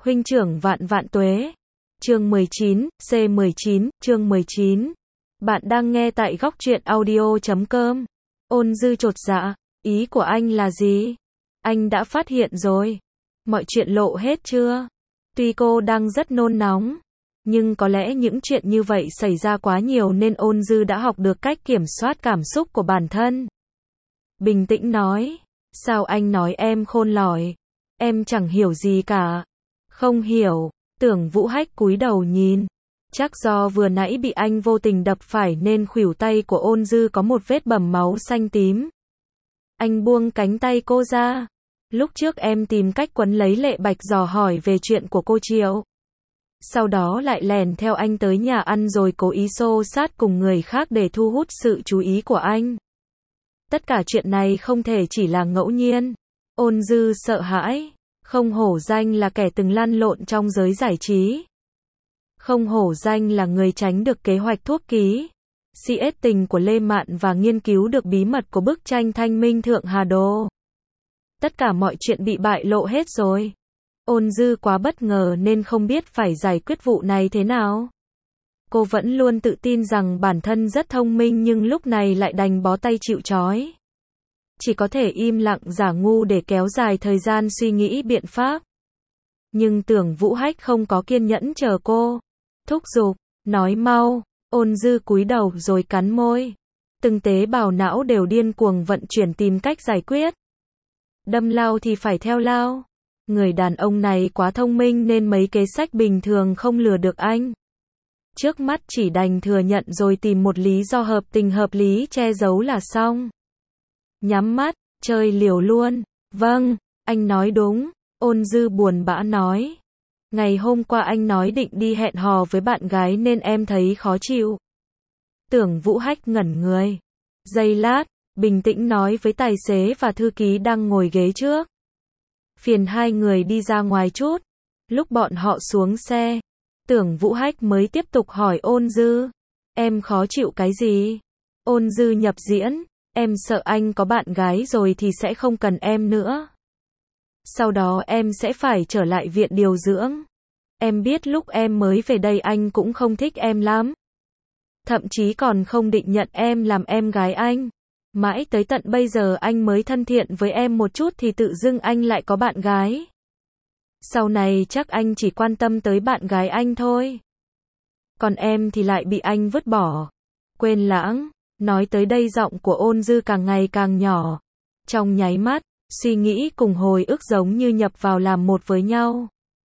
Huynh trưởng vạn vạn tuế. Chương 19, C19, chương 19. Bạn đang nghe tại góc truyện audio.com. Ôn Dư chột dạ, ý của anh là gì? Anh đã phát hiện rồi. Mọi chuyện lộ hết chưa? Tuy cô đang rất nôn nóng, nhưng có lẽ những chuyện như vậy xảy ra quá nhiều nên Ôn Dư đã học được cách kiểm soát cảm xúc của bản thân. Bình tĩnh nói, sao anh nói em khôn lỏi? Em chẳng hiểu gì cả. Không hiểu. Tưởng Vũ Hách cúi đầu nhìn. Chắc do vừa nãy bị anh vô tình đập phải nên khuỷu tay của Ôn Dư có một vết bầm máu xanh tím. Anh buông cánh tay cô ra. Lúc trước em tìm cách quấn lấy Lệ Bạch dò hỏi về chuyện của cô Triệu. Sau đó lại lèn theo anh tới nhà ăn rồi cố ý xô sát cùng người khác để thu hút sự chú ý của anh. Tất cả chuyện này không thể chỉ là ngẫu nhiên. Ôn Dư sợ hãi. Không hổ danh là kẻ từng lăn lộn trong giới giải trí. Không hổ danh là người tránh được kế hoạch thuốc ký, CS tình của Lê Mạn và nghiên cứu được bí mật của bức tranh Thanh Minh Thượng Hà Đồ. Tất cả mọi chuyện bị bại lộ hết rồi. Ôn Dư quá bất ngờ nên không biết phải giải quyết vụ này thế nào. Cô vẫn luôn tự tin rằng bản thân rất thông minh nhưng lúc này lại đành bó tay chịu trói. Chỉ có thể im lặng giả ngu để kéo dài thời gian suy nghĩ biện pháp. Nhưng Tưởng Vũ Hách không có kiên nhẫn chờ cô. Thúc giục, nói mau. Ôn Dư cúi đầu rồi cắn môi. Từng tế bào não đều điên cuồng vận chuyển tìm cách giải quyết. Đâm lao thì phải theo lao. Người đàn ông này quá thông minh nên mấy kế sách bình thường không lừa được anh. Trước mắt chỉ đành thừa nhận rồi tìm một lý do hợp tình hợp lý che giấu là xong. Nhắm mắt, chơi liều luôn. Vâng, anh nói đúng. Ôn Dư buồn bã nói. Ngày hôm qua anh nói định đi hẹn hò với bạn gái nên em thấy khó chịu. Tưởng Vũ Hách ngẩn người. Giây lát, bình tĩnh nói với tài xế và thư ký đang ngồi ghế trước. Phiền hai người đi ra ngoài chút. Lúc bọn họ xuống xe, Tưởng Vũ Hách mới tiếp tục hỏi Ôn Dư. Em khó chịu cái gì? Ôn Dư nhập diễn. Em sợ anh có bạn gái rồi thì sẽ không cần em nữa. Sau đó em sẽ phải trở lại viện điều dưỡng. Em biết lúc em mới về đây anh cũng không thích em lắm. Thậm chí còn không định nhận em làm em gái anh. Mãi tới tận bây giờ anh mới thân thiện với em một chút thì tự dưng anh lại có bạn gái. Sau này chắc anh chỉ quan tâm tới bạn gái anh thôi. Còn em thì lại bị anh vứt bỏ. Quên lãng. Nói tới đây giọng của Ôn Dư càng ngày càng nhỏ. Trong nháy mắt, suy nghĩ cùng hồi ức giống như nhập vào làm một với nhau.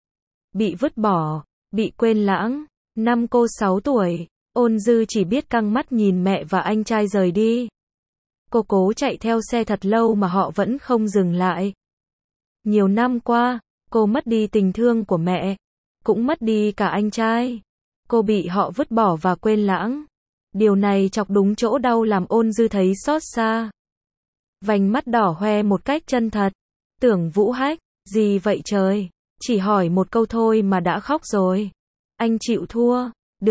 Bị vứt bỏ, bị quên lãng. Năm cô 6 tuổi, Ôn Dư chỉ biết căng mắt nhìn mẹ và anh trai rời đi. Cô cố chạy theo xe thật lâu mà họ vẫn không dừng lại. Nhiều năm qua, cô mất đi tình thương của mẹ, cũng mất đi cả anh trai. Cô bị họ vứt bỏ và quên lãng. Điều này chọc đúng chỗ đau làm Ôn Dư thấy xót xa. Vành mắt đỏ hoe một cách chân thật. Tưởng Vũ Hách, gì vậy trời? Chỉ hỏi một câu thôi mà đã khóc rồi. Anh chịu thua.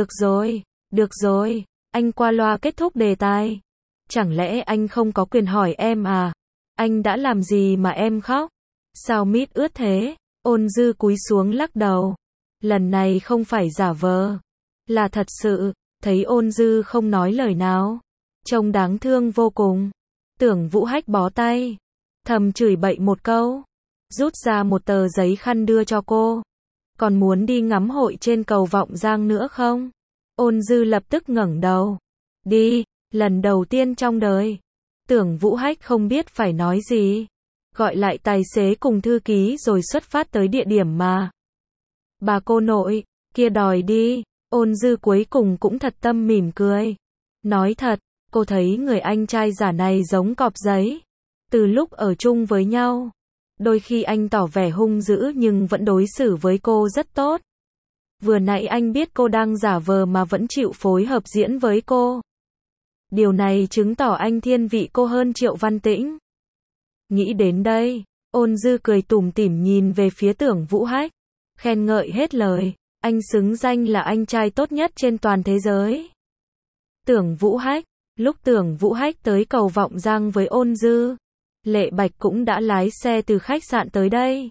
Được rồi, anh qua loa kết thúc đề tài. Chẳng lẽ anh không có quyền hỏi em à? Anh đã làm gì mà em khóc? Sao mít ướt thế? Ôn Dư cúi xuống lắc đầu. Lần này không phải giả vờ, là thật sự. Thấy Ôn Dư không nói lời nào, trông đáng thương vô cùng. Tưởng Vũ Hách bó tay, thầm chửi bậy một câu, rút ra một tờ giấy khăn đưa cho cô. Còn muốn đi ngắm hội trên cầu Vọng Giang nữa không? Ôn Dư lập tức ngẩng đầu. Đi, lần đầu tiên trong đời. Tưởng Vũ Hách không biết phải nói gì. Gọi lại tài xế cùng thư ký rồi xuất phát tới địa điểm mà bà cô nội kia đòi đi. Ôn Dư cuối cùng cũng thật tâm mỉm cười. Nói thật, cô thấy người anh trai giả này giống cọp giấy. Từ lúc ở chung với nhau, đôi khi anh tỏ vẻ hung dữ nhưng vẫn đối xử với cô rất tốt. Vừa nãy anh biết cô đang giả vờ mà vẫn chịu phối hợp diễn với cô. Điều này chứng tỏ anh thiên vị cô hơn Triệu Văn Tĩnh. Nghĩ đến đây, Ôn Dư cười tủm tỉm nhìn về phía Tưởng Vũ Hách. Khen ngợi hết lời. Anh xứng danh là anh trai tốt nhất trên toàn thế giới. Tưởng Vũ Hách. Lúc Tưởng Vũ Hách tới cầu Vọng Giang với Ôn Dư, Lệ Bạch cũng đã lái xe từ khách sạn tới đây.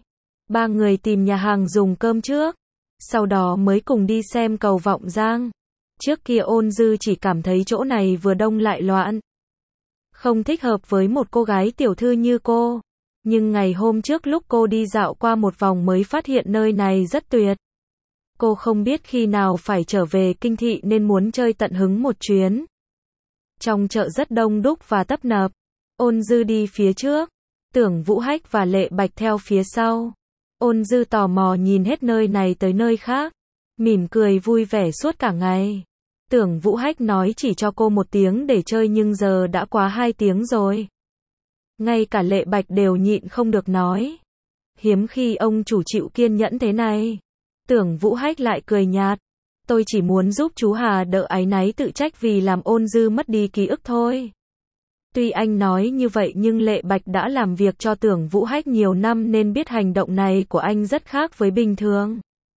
Ba người tìm nhà hàng dùng cơm trước, sau đó mới cùng đi xem cầu Vọng Giang. Trước kia Ôn Dư chỉ cảm thấy chỗ này vừa đông lại loạn, không thích hợp với một cô gái tiểu thư như cô. Nhưng ngày hôm trước lúc cô đi dạo qua một vòng mới phát hiện nơi này rất tuyệt. Cô không biết khi nào phải trở về Kinh Thị nên muốn chơi tận hứng một chuyến. Trong chợ rất đông đúc và tấp nập. Ôn Dư đi phía trước, Tưởng Vũ Hách và Lệ Bạch theo phía sau. Ôn Dư tò mò nhìn hết nơi này tới nơi khác, mỉm cười vui vẻ suốt cả ngày. Tưởng Vũ Hách nói chỉ cho cô 1 tiếng để chơi nhưng giờ đã quá 2 tiếng rồi. Ngay cả Lệ Bạch đều nhịn không được nói. Hiếm khi ông chủ chịu kiên nhẫn thế này. Tưởng Vũ Hách lại cười nhạt. Tôi chỉ muốn giúp chú Hà đỡ áy náy tự trách vì làm Ôn Dư mất đi ký ức thôi. Tuy anh nói như vậy nhưng Lệ Bạch đã làm việc cho Tưởng Vũ Hách nhiều năm nên biết hành động này của anh rất khác với bình thường.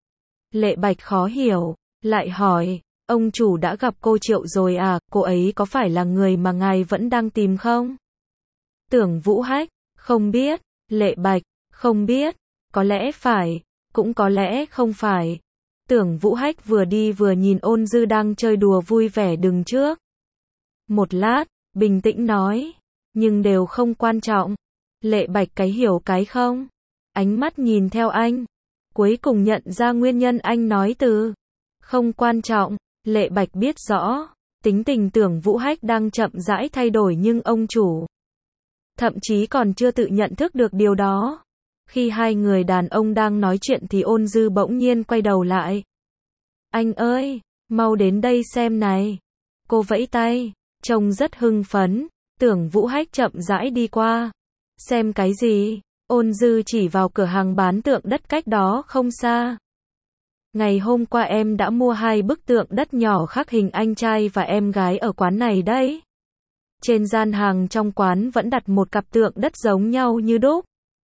Lệ Bạch khó hiểu, lại hỏi, ông chủ đã gặp cô Triệu rồi à, cô ấy có phải là người mà ngài vẫn đang tìm không? Tưởng Vũ Hách, không biết. Lệ Bạch, không biết, có lẽ phải, cũng có lẽ không phải. Tưởng Vũ Hách vừa đi vừa nhìn Ôn Dư đang chơi đùa vui vẻ đứng trước. Một lát, bình tĩnh nói, nhưng đều không quan trọng. Lệ Bạch cái hiểu cái không. Ánh mắt nhìn theo anh, cuối cùng nhận ra nguyên nhân anh nói từ không quan trọng. Lệ Bạch biết rõ, tính tình Tưởng Vũ Hách đang chậm rãi thay đổi nhưng ông chủ thậm chí còn chưa tự nhận thức được điều đó. Khi hai người đàn ông đang nói chuyện thì Ôn Dư bỗng nhiên quay đầu lại. Anh ơi, mau đến đây xem này. Cô vẫy tay, trông rất hưng phấn. Tưởng Vũ Hách chậm rãi đi qua. Xem cái gì? Ôn Dư chỉ vào cửa hàng bán tượng đất cách đó không xa. Ngày hôm qua em đã mua 2 bức tượng đất nhỏ khắc hình anh trai và em gái ở quán này đấy. Trên gian hàng trong quán vẫn đặt một cặp tượng đất giống nhau như đúc.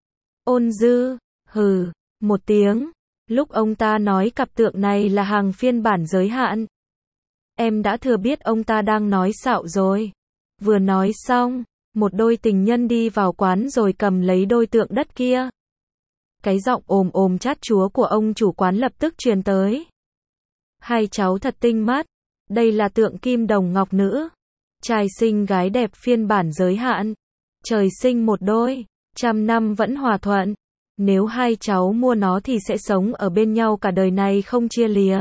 Ôn Dư, hừ, một tiếng. Lúc ông ta nói cặp tượng này là hàng phiên bản giới hạn, em đã thừa biết ông ta đang nói xạo rồi. Vừa nói xong, một đôi tình nhân đi vào quán rồi cầm lấy đôi tượng đất kia. Cái giọng ồm ồm chát chúa của ông chủ quán lập tức truyền tới. Hai cháu thật tinh mắt, đây là tượng kim đồng ngọc nữ. Trai xinh gái đẹp phiên bản giới hạn. Trời sinh một đôi, 100 năm vẫn hòa thuận. Nếu hai cháu mua nó thì sẽ sống ở bên nhau cả đời này không chia lìa.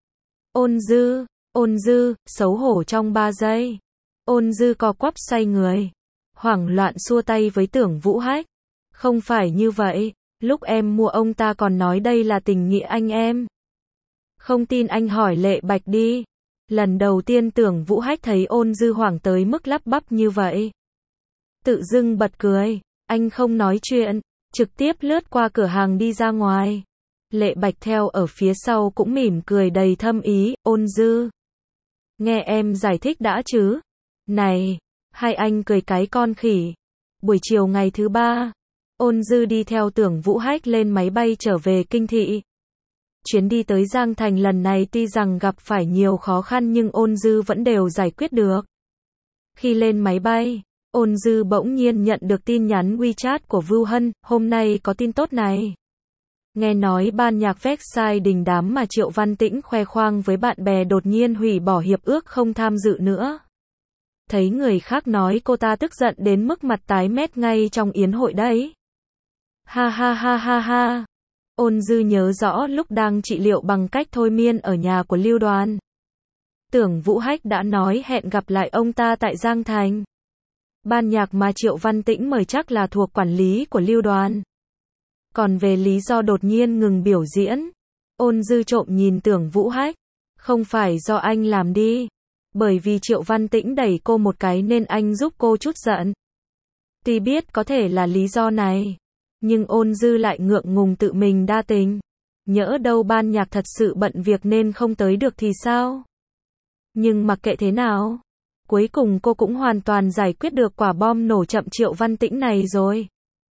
Ôn Dư, xấu hổ trong 3 giây. Ôn Dư co quắp xoay người, hoảng loạn xua tay với Tưởng Vũ Hách. Không phải như vậy, lúc em mua ông ta còn nói đây là tình nghĩa anh em. Không tin anh hỏi Lệ Bạch đi. Lần đầu tiên Tưởng Vũ Hách thấy Ôn Dư hoảng tới mức lắp bắp như vậy. Tự dưng bật cười, anh không nói chuyện, trực tiếp lướt qua cửa hàng đi ra ngoài. Lệ Bạch theo ở phía sau cũng mỉm cười đầy thâm ý. Ôn Dư, nghe em giải thích đã chứ. Này, hai anh cười cái con khỉ. Buổi chiều ngày thứ 3, Ôn Dư đi theo Tưởng Vũ Hách lên máy bay trở về Kinh Thị. Chuyến đi tới Giang Thành lần này tuy rằng gặp phải nhiều khó khăn nhưng Ôn Dư vẫn đều giải quyết được. Khi lên máy bay, Ôn Dư bỗng nhiên nhận được tin nhắn WeChat của Vưu Hân, hôm nay có tin tốt này. Nghe nói ban nhạc Versailles đình đám mà Triệu Văn Tĩnh khoe khoang với bạn bè đột nhiên hủy bỏ hiệp ước không tham dự nữa. Thấy người khác nói cô ta tức giận đến mức mặt tái mét ngay trong yến hội đấy. Ha ha ha ha ha. Ôn Dư nhớ rõ lúc đang trị liệu bằng cách thôi miên ở nhà của Lưu Đoàn. Tưởng Vũ Hách đã nói hẹn gặp lại ông ta tại Giang Thành. Ban nhạc mà Triệu Văn Tĩnh mời chắc là thuộc quản lý của Lưu Đoàn. Còn về lý do đột nhiên ngừng biểu diễn, Ôn Dư trộm nhìn Tưởng Vũ Hách. Không phải do anh làm đi. Bởi vì Triệu Văn Tĩnh đẩy cô một cái nên anh giúp cô chút giận. Tuy biết có thể là lý do này, nhưng Ôn Dư lại ngượng ngùng tự mình đa tình. Nhỡ đâu ban nhạc thật sự bận việc nên không tới được thì sao? Nhưng mặc kệ thế nào, cuối cùng cô cũng hoàn toàn giải quyết được quả bom nổ chậm Triệu Văn Tĩnh này rồi.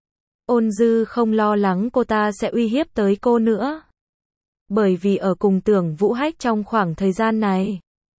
Ôn Dư không lo lắng cô ta sẽ uy hiếp tới cô nữa. Bởi vì ở cùng Tưởng Vũ Hách trong khoảng thời gian này,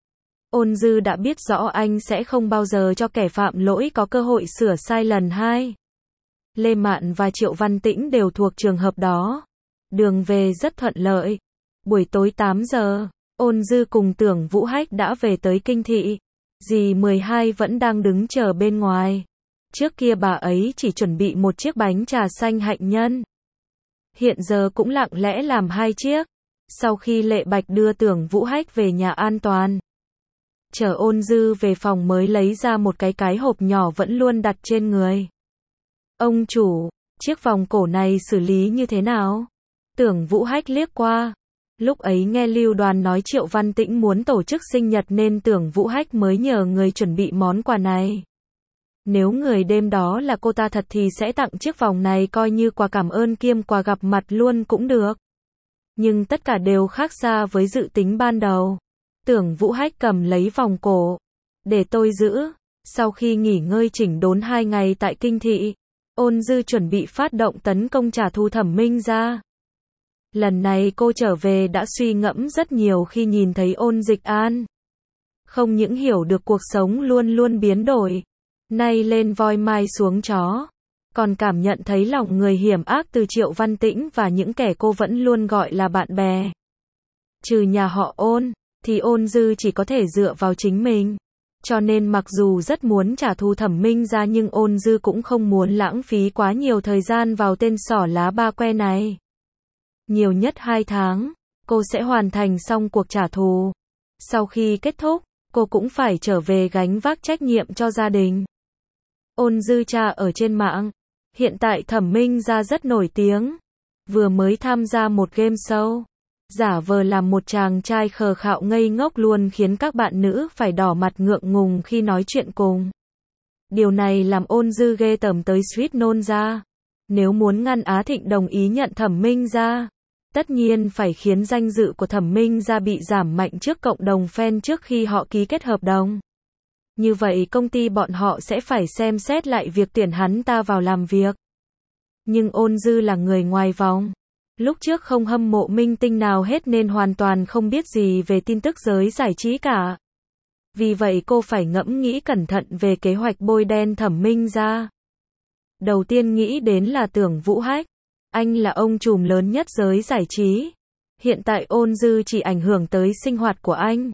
Ôn Dư đã biết rõ anh sẽ không bao giờ cho kẻ phạm lỗi có cơ hội sửa sai lần hai. Lê Mạn và Triệu Văn Tĩnh đều thuộc trường hợp đó. Đường về rất thuận lợi. Buổi tối 8 giờ, Ôn Dư cùng Tưởng Vũ Hách đã về tới kinh thị. Dì 12 vẫn đang đứng chờ bên ngoài. Trước kia bà ấy chỉ chuẩn bị một chiếc bánh trà xanh hạnh nhân. Hiện giờ cũng lặng lẽ làm 2 chiếc. Sau khi Lệ Bạch đưa Tưởng Vũ Hách về nhà an toàn, chở Ôn Dư về phòng mới lấy ra một cái hộp nhỏ vẫn luôn đặt trên người. Ông chủ, chiếc vòng cổ này xử lý như thế nào? Tưởng Vũ Hách liếc qua. Lúc ấy nghe Lưu Đoàn nói Triệu Văn Tĩnh muốn tổ chức sinh nhật nên Tưởng Vũ Hách mới nhờ người chuẩn bị món quà này. Nếu người đêm đó là cô ta thật thì sẽ tặng chiếc vòng này coi như quà cảm ơn kiêm quà gặp mặt luôn cũng được. Nhưng tất cả đều khác xa với dự tính ban đầu. Tưởng Vũ Hách cầm lấy vòng cổ. Để tôi giữ. Sau khi nghỉ ngơi chỉnh đốn 2 ngày tại kinh thị, Ôn Dư chuẩn bị phát động tấn công trả thù Thẩm Minh Gia. Lần này cô trở về đã suy ngẫm rất nhiều khi nhìn thấy Ôn Dịch An. Không những hiểu được cuộc sống luôn luôn biến đổi, nay lên voi mai xuống chó, còn cảm nhận thấy lòng người hiểm ác từ Triệu Văn Tĩnh và những kẻ cô vẫn luôn gọi là bạn bè. Trừ nhà họ Ôn, thì Ôn Dư chỉ có thể dựa vào chính mình. Cho nên mặc dù rất muốn trả thù Thẩm Minh Gia nhưng Ôn Dư cũng không muốn lãng phí quá nhiều thời gian vào tên xỏ lá ba que này. Nhiều nhất 2 tháng, cô sẽ hoàn thành xong cuộc trả thù. Sau khi kết thúc, cô cũng phải trở về gánh vác trách nhiệm cho gia đình. Ôn Dư tra ở trên mạng. Hiện tại Thẩm Minh Gia rất nổi tiếng. Vừa mới tham gia một game show. Giả vờ làm một chàng trai khờ khạo ngây ngốc luôn khiến các bạn nữ phải đỏ mặt ngượng ngùng khi nói chuyện cùng. Điều này làm Ôn Dư ghê tởm tới suýt nôn ra. Nếu muốn ngăn Á Thịnh đồng ý nhận Thẩm Minh Gia, tất nhiên phải khiến danh dự của Thẩm Minh Gia bị giảm mạnh trước cộng đồng fan trước khi họ ký kết hợp đồng. Như vậy công ty bọn họ sẽ phải xem xét lại việc tuyển hắn ta vào làm việc. Nhưng Ôn Dư là người ngoài vòng. Lúc trước không hâm mộ minh tinh nào hết nên hoàn toàn không biết gì về tin tức giới giải trí cả. Vì vậy cô phải ngẫm nghĩ cẩn thận về kế hoạch bôi đen Thẩm Minh Gia. Đầu tiên nghĩ đến là Tưởng Vũ Hách. Anh là ông trùm lớn nhất giới giải trí. Hiện tại Ôn Dư chỉ ảnh hưởng tới sinh hoạt của anh.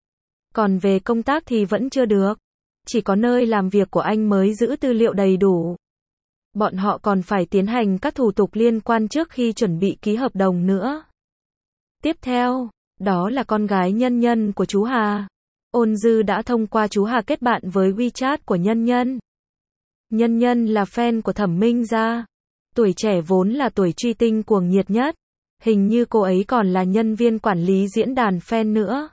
Còn về công tác thì vẫn chưa được. Chỉ có nơi làm việc của anh mới giữ tư liệu đầy đủ. Bọn họ còn phải tiến hành các thủ tục liên quan trước khi chuẩn bị ký hợp đồng nữa. Tiếp theo, đó là con gái Nhân Nhân của chú Hà. Ôn Dư đã thông qua chú Hà kết bạn với WeChat của Nhân Nhân. Nhân Nhân là fan của Thẩm Minh Gia. Tuổi trẻ vốn là tuổi truy tinh cuồng nhiệt nhất. Hình như cô ấy còn là nhân viên quản lý diễn đàn fan nữa.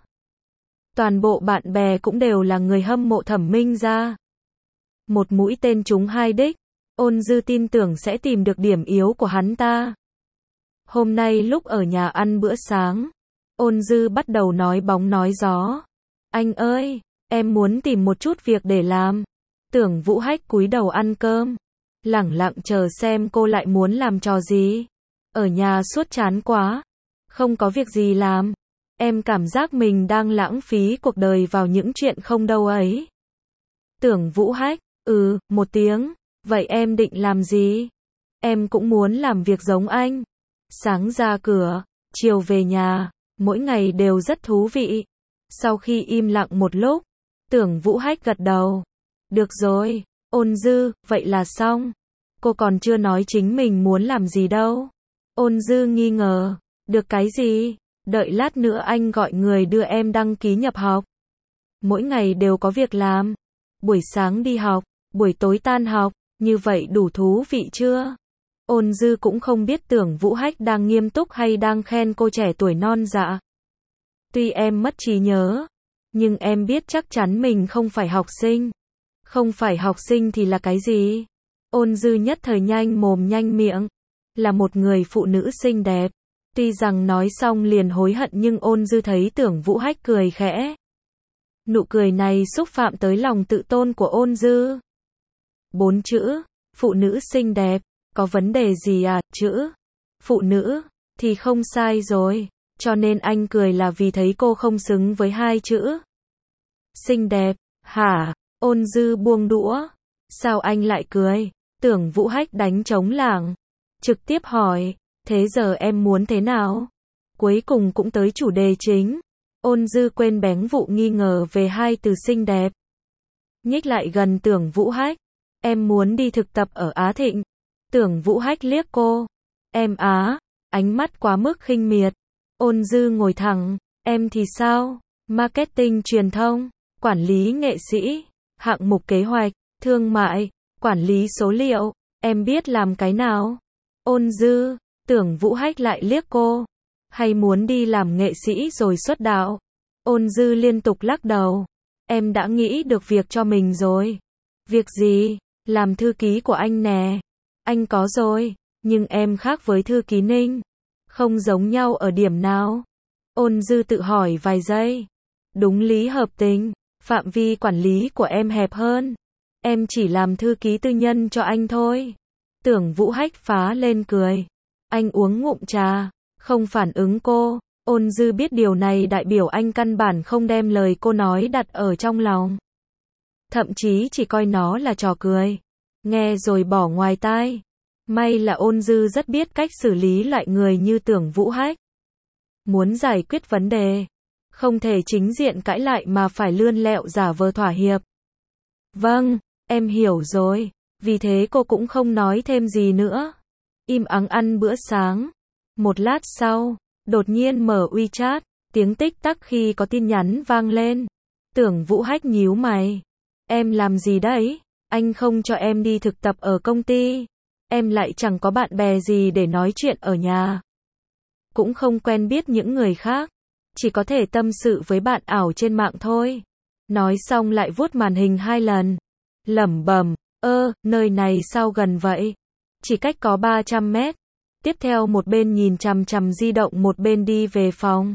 Toàn bộ bạn bè cũng đều là người hâm mộ Thẩm Minh Gia. Một mũi tên trúng 2 đích. Ôn Dư tin tưởng sẽ tìm được điểm yếu của hắn ta. Hôm nay lúc ở nhà ăn bữa sáng, Ôn Dư bắt đầu nói bóng nói gió. Anh ơi, em muốn tìm một chút việc để làm. Tưởng Vũ Hách cúi đầu ăn cơm, lẳng lặng chờ xem cô lại muốn làm trò gì. Ở nhà suốt chán quá, không có việc gì làm. Em cảm giác mình đang lãng phí cuộc đời vào những chuyện không đâu ấy. Tưởng Vũ Hách, một tiếng. Vậy em định làm gì? Em cũng muốn làm việc giống anh. Sáng ra cửa, chiều về nhà, mỗi ngày đều rất thú vị. Sau khi im lặng một lúc, Tưởng Vũ Hách gật đầu. Được rồi, Ôn Dư, vậy là xong. Cô còn chưa nói chính mình muốn làm gì đâu. Ôn Dư nghi ngờ. Được cái gì? Đợi lát nữa anh gọi người đưa em đăng ký nhập học. Mỗi ngày đều có việc làm. Buổi sáng đi học, buổi tối tan học. Như vậy đủ thú vị chưa? Ôn Dư cũng không biết Tưởng Vũ Hách đang nghiêm túc hay đang khen cô trẻ tuổi non dạ. Tuy em mất trí nhớ, nhưng em biết chắc chắn mình không phải học sinh. Không phải học sinh thì là cái gì? Ôn Dư nhất thời nhanh mồm nhanh miệng. Là một người phụ nữ xinh đẹp. Tuy rằng nói xong liền hối hận nhưng Ôn Dư thấy Tưởng Vũ Hách cười khẽ. Nụ cười này xúc phạm tới lòng tự tôn của Ôn Dư. 4 chữ, phụ nữ xinh đẹp, có vấn đề gì à, chữ, phụ nữ, thì không sai rồi, cho nên anh cười là vì thấy cô không xứng với 2 chữ. Xinh đẹp, hả? Ôn Dư buông đũa, sao anh lại cười? Tưởng Vũ Hách đánh trống lảng, trực tiếp hỏi, thế giờ em muốn thế nào? Cuối cùng cũng tới chủ đề chính. Ôn Dư quên bén vụ nghi ngờ về hai từ xinh đẹp. Nhích lại gần Tưởng Vũ Hách. Em muốn đi thực tập ở Á Thịnh. Tưởng Vũ Hách liếc cô. Em á, ánh mắt quá mức khinh miệt. Ôn Dư ngồi thẳng, em thì sao? Marketing truyền thông, quản lý nghệ sĩ, hạng mục kế hoạch, thương mại, quản lý số liệu, em biết làm cái nào? Ôn Dư, Tưởng Vũ Hách lại liếc cô. Hay muốn đi làm nghệ sĩ rồi xuất đạo? Ôn Dư liên tục lắc đầu. Em đã nghĩ được việc cho mình rồi. Việc gì? Làm thư ký của anh nè. Anh có rồi, nhưng em khác với thư ký Ninh. Không giống nhau ở điểm nào? Ôn Dư tự hỏi vài giây. Đúng lý hợp tình, phạm vi quản lý của em hẹp hơn. Em chỉ làm thư ký tư nhân cho anh thôi. Tưởng Vũ Hách phá lên cười. Anh uống ngụm trà, không phản ứng cô. Ôn Dư biết điều này đại biểu anh căn bản không đem lời cô nói đặt ở trong lòng. Thậm chí chỉ coi nó là trò cười. Nghe rồi bỏ ngoài tai. May là Ôn Dư rất biết cách xử lý loại người như Tưởng Vũ Hách. Muốn giải quyết vấn đề, không thể chính diện cãi lại mà phải lươn lẹo giả vờ thỏa hiệp. Vâng, em hiểu rồi. Vì thế cô cũng không nói thêm gì nữa. Im ắng ăn bữa sáng. Một lát sau, đột nhiên mở WeChat, tiếng tích tắc khi có tin nhắn vang lên. Tưởng Vũ Hách nhíu mày. Em làm gì đấy? Anh không cho em đi thực tập ở công ty. Em lại chẳng có bạn bè gì để nói chuyện ở nhà. Cũng không quen biết những người khác. Chỉ có thể tâm sự với bạn ảo trên mạng thôi. Nói xong lại vuốt màn hình 2 lần. Lẩm bẩm, nơi này sao gần vậy? Chỉ cách có 300 mét. Tiếp theo một bên nhìn chằm chằm di động một bên đi về phòng.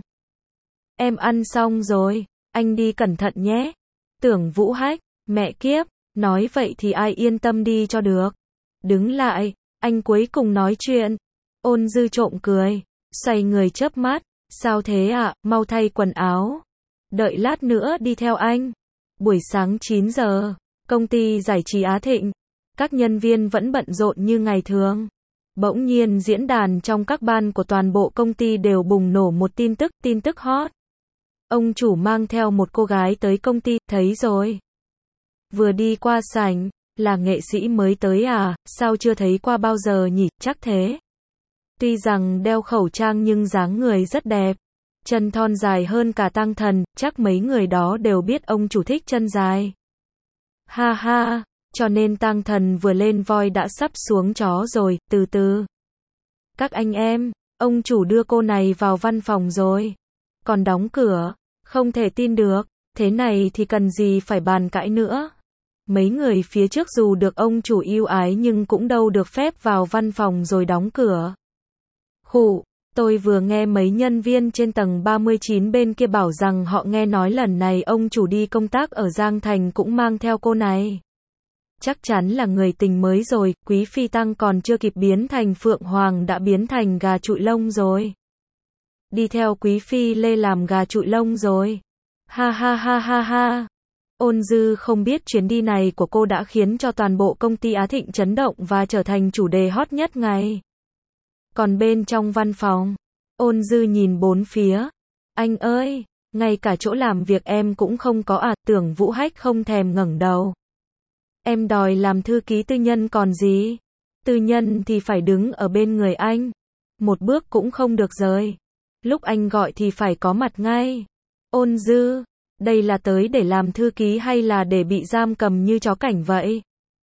Em ăn xong rồi, anh đi cẩn thận nhé. Tưởng Vũ Hách, mẹ kiếp, nói vậy thì ai yên tâm đi cho được. Đứng lại, anh cuối cùng nói chuyện. Ôn Dư trộm cười, xoay người chớp mắt. Sao thế ạ, mau thay quần áo. Đợi lát nữa đi theo anh. Buổi sáng 9 giờ, công ty giải trí Á Thịnh. Các nhân viên vẫn bận rộn như ngày thường. Bỗng nhiên diễn đàn trong các ban của toàn bộ công ty đều bùng nổ một tin tức hot. Ông chủ mang theo một cô gái tới công ty, thấy rồi. Vừa đi qua sảnh, là nghệ sĩ mới tới à, sao chưa thấy qua bao giờ nhỉ, chắc thế. Tuy rằng đeo khẩu trang nhưng dáng người rất đẹp. Chân thon dài hơn cả Tăng Thần, chắc mấy người đó đều biết ông chủ thích chân dài. Ha ha, cho nên Tăng Thần vừa lên voi đã sắp xuống chó rồi, từ từ. Các anh em, ông chủ đưa cô này vào văn phòng rồi. Còn đóng cửa, không thể tin được, thế này thì cần gì phải bàn cãi nữa. Mấy người phía trước dù được ông chủ yêu ái nhưng cũng đâu được phép vào văn phòng rồi đóng cửa. Khụ, tôi vừa nghe mấy nhân viên trên tầng 39 bên kia bảo rằng họ nghe nói lần này ông chủ đi công tác ở Giang Thành cũng mang theo cô này. Chắc chắn là người tình mới rồi, Quý Phi Tăng còn chưa kịp biến thành Phượng Hoàng đã biến thành gà trụi lông rồi. Đi theo Quý Phi Lê làm gà trụi lông rồi. Ha ha ha ha ha. Ôn Dư không biết chuyến đi này của cô đã khiến cho toàn bộ công ty Á Thịnh chấn động và trở thành chủ đề hot nhất ngày. Còn bên trong văn phòng, Ôn Dư nhìn bốn phía. Anh ơi, ngay cả chỗ làm việc em cũng không có à, Tưởng Vũ Hách không thèm ngẩng đầu. Em đòi làm thư ký tư nhân còn gì? Tư nhân thì phải đứng ở bên người anh. Một bước cũng không được rời. Lúc anh gọi thì phải có mặt ngay. Ôn Dư, đây là tới để làm thư ký hay là để bị giam cầm như chó cảnh vậy?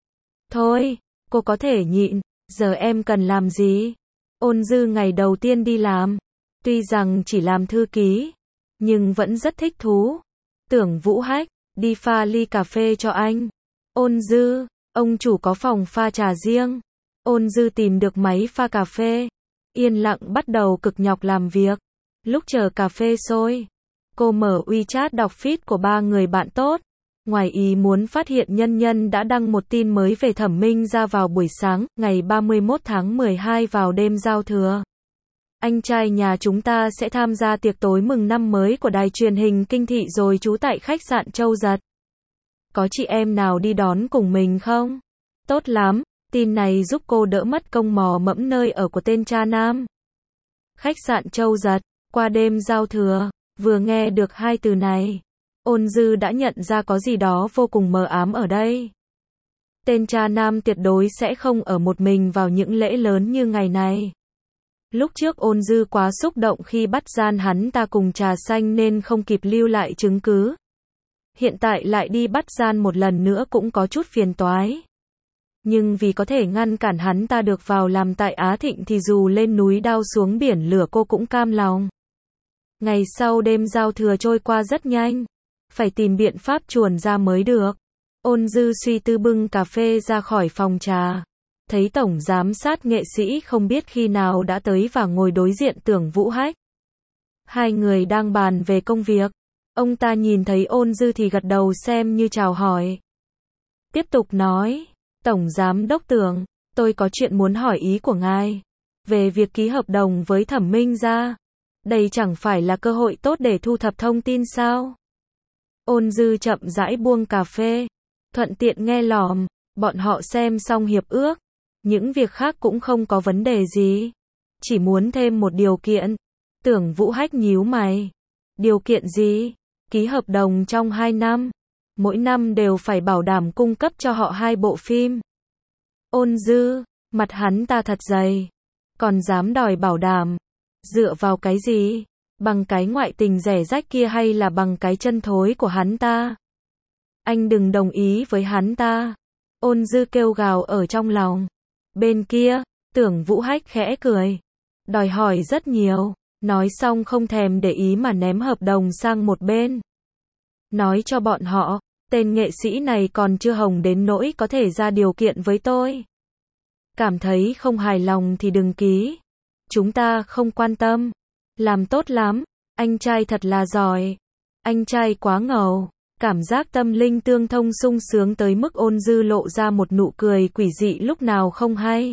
Thôi, cô có thể nhịn, giờ em cần làm gì? Ôn Dư ngày đầu tiên đi làm, tuy rằng chỉ làm thư ký, nhưng vẫn rất thích thú. Tưởng Vũ Hách, đi pha ly cà phê cho anh. Ôn Dư, ông chủ có phòng pha trà riêng. Ôn Dư tìm được máy pha cà phê, yên lặng bắt đầu cực nhọc làm việc. Lúc chờ cà phê sôi, cô mở WeChat đọc feed của 3 người bạn tốt. Ngoài ý muốn phát hiện Nhân Nhân đã đăng một tin mới về Thẩm Minh ra vào buổi sáng, ngày 31 tháng 12 vào đêm giao thừa. Anh trai nhà chúng ta sẽ tham gia tiệc tối mừng năm mới của đài truyền hình Kinh Thị rồi trú tại khách sạn Châu Giật. Có chị em nào đi đón cùng mình không? Tốt lắm, Tin này giúp cô đỡ mất công mò mẫm nơi ở của tên cha nam. Khách sạn Châu Giật, qua đêm giao thừa, vừa nghe được hai từ này, Ôn Dư đã nhận ra có gì đó vô cùng mờ ám ở đây. Tên cha nam tuyệt đối sẽ không ở một mình vào những lễ lớn như ngày này. Lúc trước Ôn Dư quá xúc động khi bắt gian hắn ta cùng Trà Xanh nên không kịp lưu lại chứng cứ. Hiện tại lại đi bắt gian một lần nữa cũng có chút phiền toái. Nhưng vì có thể ngăn cản hắn ta được vào làm tại Á Thịnh thì dù lên núi đao xuống biển lửa cô cũng cam lòng. Ngày sau đêm giao thừa trôi qua rất nhanh. Phải tìm biện pháp chuồn ra mới được. Ôn Dư suy tư bưng cà phê ra khỏi phòng trà. Thấy tổng giám sát nghệ sĩ không biết khi nào đã tới và ngồi đối diện Tưởng Vũ Hách. Hai người đang bàn về công việc. Ông ta nhìn thấy Ôn Dư thì gật đầu xem như chào hỏi. Tiếp tục nói, Tổng Giám Đốc Tưởng, tôi có chuyện muốn hỏi ý của ngài. Về việc ký hợp đồng với Thẩm Minh Gia. Đây chẳng phải là cơ hội tốt để thu thập thông tin sao? Ôn Dư chậm rãi buông cà phê. Thuận tiện nghe lỏm, bọn họ xem xong hiệp ước. Những việc khác cũng không có vấn đề gì. Chỉ muốn thêm một điều kiện. Tưởng Vũ Hách nhíu mày. Điều kiện gì? Ký hợp đồng trong 2 năm. Mỗi năm đều phải bảo đảm cung cấp cho họ 2 bộ phim. Ôn Dư, mặt hắn ta thật dày. Còn dám đòi bảo đảm. Dựa vào cái gì? Bằng cái ngoại tình rẻ rách kia hay là bằng cái chân thối của hắn ta? Anh đừng đồng ý với hắn ta. Ôn Dư kêu gào ở trong lòng. Bên kia, Tưởng Vũ Hách khẽ cười. Đòi hỏi rất nhiều. Nói xong không thèm để ý mà ném hợp đồng sang một bên. Nói cho bọn họ, tên nghệ sĩ này còn chưa hồng đến nỗi có thể ra điều kiện với tôi. Cảm thấy không hài lòng thì đừng ký. Chúng ta không quan tâm. Làm tốt lắm. Anh trai thật là giỏi. Anh trai quá ngầu. Cảm giác tâm linh tương thông sung sướng tới mức Ôn Dư lộ ra một nụ cười quỷ dị lúc nào không hay.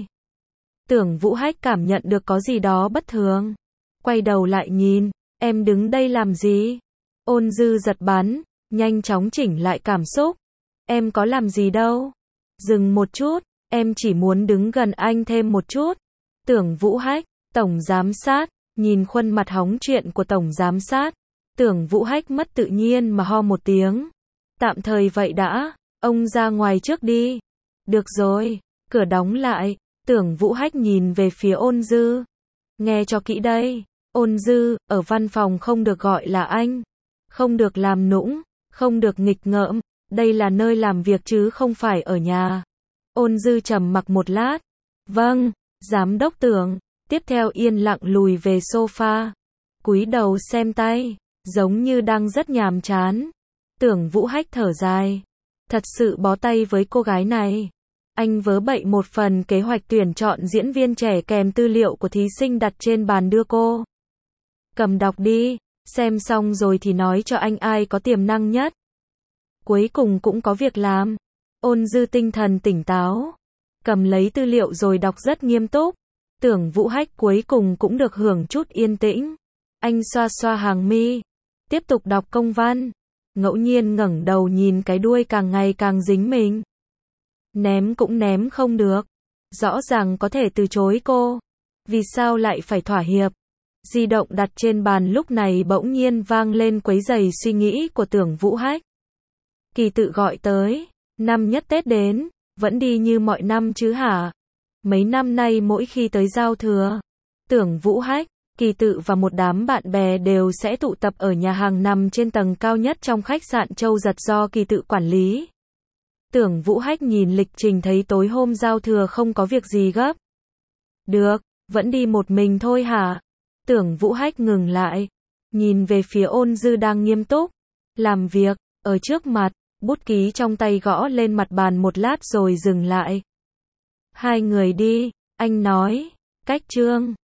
Tưởng Vũ Hách cảm nhận được có gì đó bất thường. Quay đầu lại nhìn, em đứng đây làm gì? Ôn Dư giật bắn, nhanh chóng chỉnh lại cảm xúc. Em có làm gì đâu. Dừng một chút, em chỉ muốn đứng gần anh thêm một chút. Tưởng Vũ Hách, Tổng Giám sát, nhìn khuôn mặt hóng chuyện của Tổng Giám sát. Tưởng Vũ Hách mất tự nhiên mà ho một tiếng. Tạm thời vậy đã, ông ra ngoài trước đi. Được rồi, cửa đóng lại. Tưởng Vũ Hách nhìn về phía Ôn Dư. Nghe cho kỹ đây. Ôn Dư, ở văn phòng không được gọi là anh. Không được làm nũng, không được nghịch ngợm. Đây là nơi làm việc chứ không phải ở nhà. Ôn Dư trầm mặc một lát. Vâng, Giám đốc Tưởng. Tiếp theo yên lặng lùi về sofa. Cúi đầu xem tay. Giống như đang rất nhàm chán. Tưởng Vũ Hách thở dài. Thật sự bó tay với cô gái này. Anh vớ bậy một phần kế hoạch tuyển chọn diễn viên trẻ kèm tư liệu của thí sinh đặt trên bàn đưa cô. Cầm đọc đi, xem xong rồi thì nói cho anh ai có tiềm năng nhất. Cuối cùng cũng có việc làm. Ôn Dư tinh thần tỉnh táo. Cầm lấy tư liệu rồi đọc rất nghiêm túc. Tưởng Vũ Hách cuối cùng cũng được hưởng chút yên tĩnh. Anh xoa xoa hàng mi. Tiếp tục đọc công văn. Ngẫu nhiên ngẩng đầu nhìn cái đuôi càng ngày càng dính mình. Ném cũng ném không được. Rõ ràng có thể từ chối cô. Vì sao lại phải thỏa hiệp? Di động đặt trên bàn lúc này bỗng nhiên vang lên quấy rầy suy nghĩ của Tưởng Vũ Hách. Kỳ Tự gọi tới. Năm nhất Tết đến, vẫn đi như mọi năm chứ hả? Mấy năm nay mỗi khi tới giao thừa, Tưởng Vũ Hách, Kỳ Tự và một đám bạn bè đều sẽ tụ tập ở nhà hàng nằm trên tầng cao nhất trong khách sạn Châu Giật do Kỳ Tự quản lý. Tưởng Vũ Hách nhìn lịch trình thấy tối hôm giao thừa không có việc gì gấp. Được, vẫn đi một mình thôi hả? Tưởng Vũ Hách ngừng lại, nhìn về phía Ôn Dư đang nghiêm túc làm việc ở trước mặt, bút ký trong tay gõ lên mặt bàn một lát rồi dừng lại. Hai người đi, anh nói, cách chương